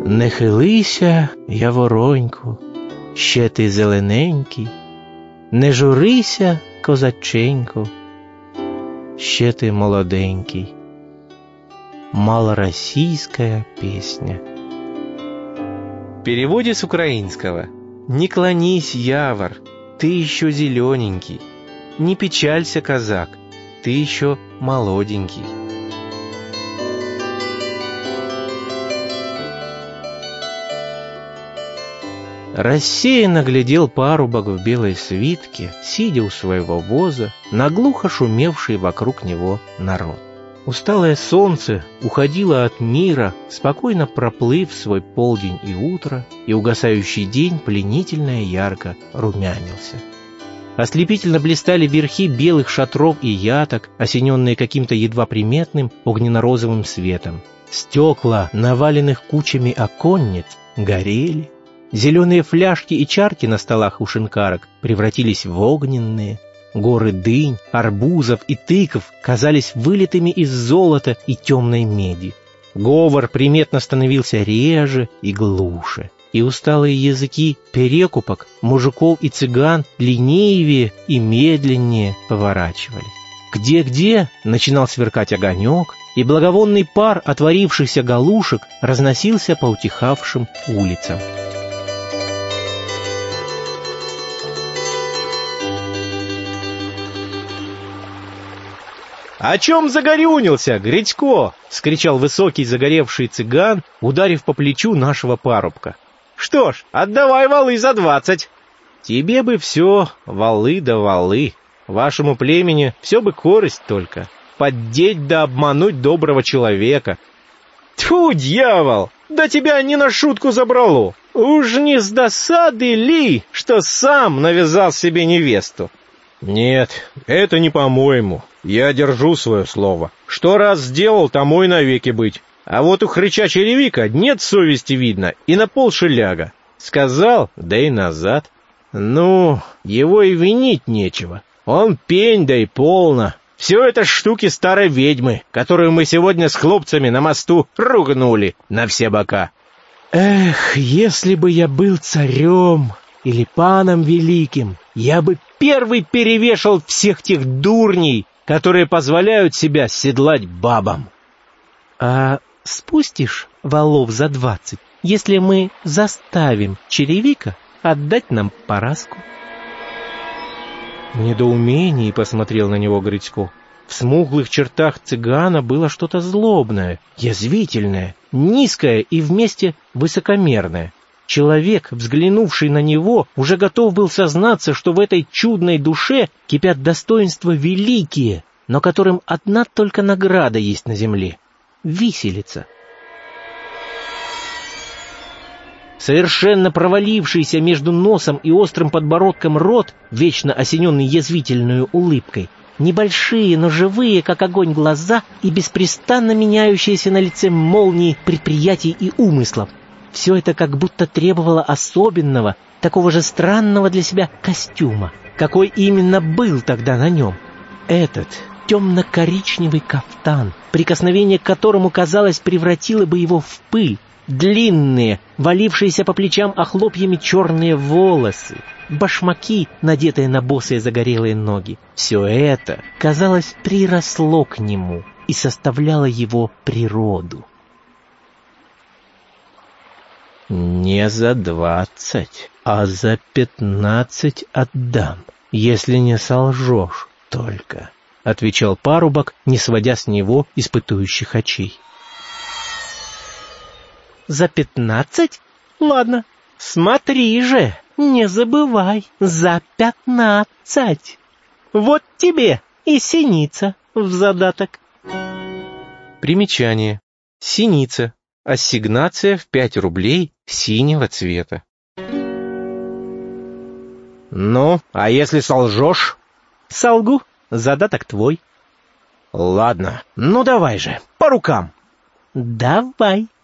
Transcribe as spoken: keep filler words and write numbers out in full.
Не хилися, явороньку, ще ти зелененький, не журися, козаченьку, ще ты молоденький. Малороссийская песня. В переводе с украинского: «Не клонись, явор, ты еще зелененький, не печалься, казак, ты еще молоденький». Рассеянно глядел парубок в белой свитке, сидя у своего воза, на глухо шумевший вокруг него народ. Усталое солнце уходило от мира, спокойно проплыв свой полдень и утро, и угасающий день пленительно и ярко румянился. Ослепительно блистали верхи белых шатров и яток, осененные каким-то едва приметным огненно-розовым светом. Стекла наваленных кучами оконниц горели. Зеленые фляжки и чарки на столах у шинкарок превратились в огненные. Горы дынь, арбузов и тыков казались вылитыми из золота и темной меди. Говор приметно становился реже и глуше, и усталые языки перекупок, мужиков и цыган ленивее и медленнее поворачивались. Где-где начинал сверкать огонек, и благовонный пар отворившихся галушек разносился по утихавшим улицам. «О чем загорюнился, Гречко?» — вскричал высокий загоревший цыган, ударив по плечу нашего парубка. «Что ж, отдавай валы за двадцать». «Тебе бы все валы да валы. Вашему племени все бы корысть только. Поддеть да обмануть доброго человека». «Тьфу, дьявол! Да тебя не на шутку забрало! Уж не с досады ли, что сам навязал себе невесту?» «Нет, это не по-моему. Я держу свое слово. Что раз сделал, тому и навеки быть. А вот у хрыча черевика нет совести видно и на полшеляга. Сказал, да и назад. Ну, его и винить нечего. Он пень, да и полно. Все это штуки старой ведьмы, которую мы сегодня с хлопцами на мосту ругнули на все бока». «Эх, если бы я был царем или паном великим, я бы первый перевешал всех тех дурней, которые позволяют себя седлать бабам». «А спустишь валов за двадцать, если мы заставим черевика отдать нам поразку?» В недоумении посмотрел на него Грицько. В смуглых чертах цыгана было что-то злобное, язвительное, низкое и вместе высокомерное. Человек, взглянувший на него, уже готов был сознаться, что в этой чудной душе кипят достоинства великие, но которым одна только награда есть на земле — виселица. Совершенно провалившийся между носом и острым подбородком рот, вечно осененный язвительной улыбкой, небольшие, но живые, как огонь, глаза и беспрестанно меняющиеся на лице молнии предприятий и умыслов. Все это как будто требовало особенного, такого же странного для себя костюма, какой именно был тогда на нем. Этот темно-коричневый кафтан, прикосновение к которому, казалось, превратило бы его в пыль, длинные, валившиеся по плечам охлопьями черные волосы, башмаки, надетые на босые загорелые ноги. Все это, казалось, приросло к нему и составляло его природу. «Не за двадцать, а за пятнадцать отдам, если не солжешь только», — отвечал парубок, не сводя с него испытующих очей. «За пятнадцать? Ладно, смотри же, не забывай, за пятнадцать. Вот тебе и синица в задаток». Примечание. Синица. Ассигнация в пять рублей синего цвета. «Ну, а если солжешь?» «Солгу, задаток твой». «Ладно, ну давай же, по рукам». «Давай».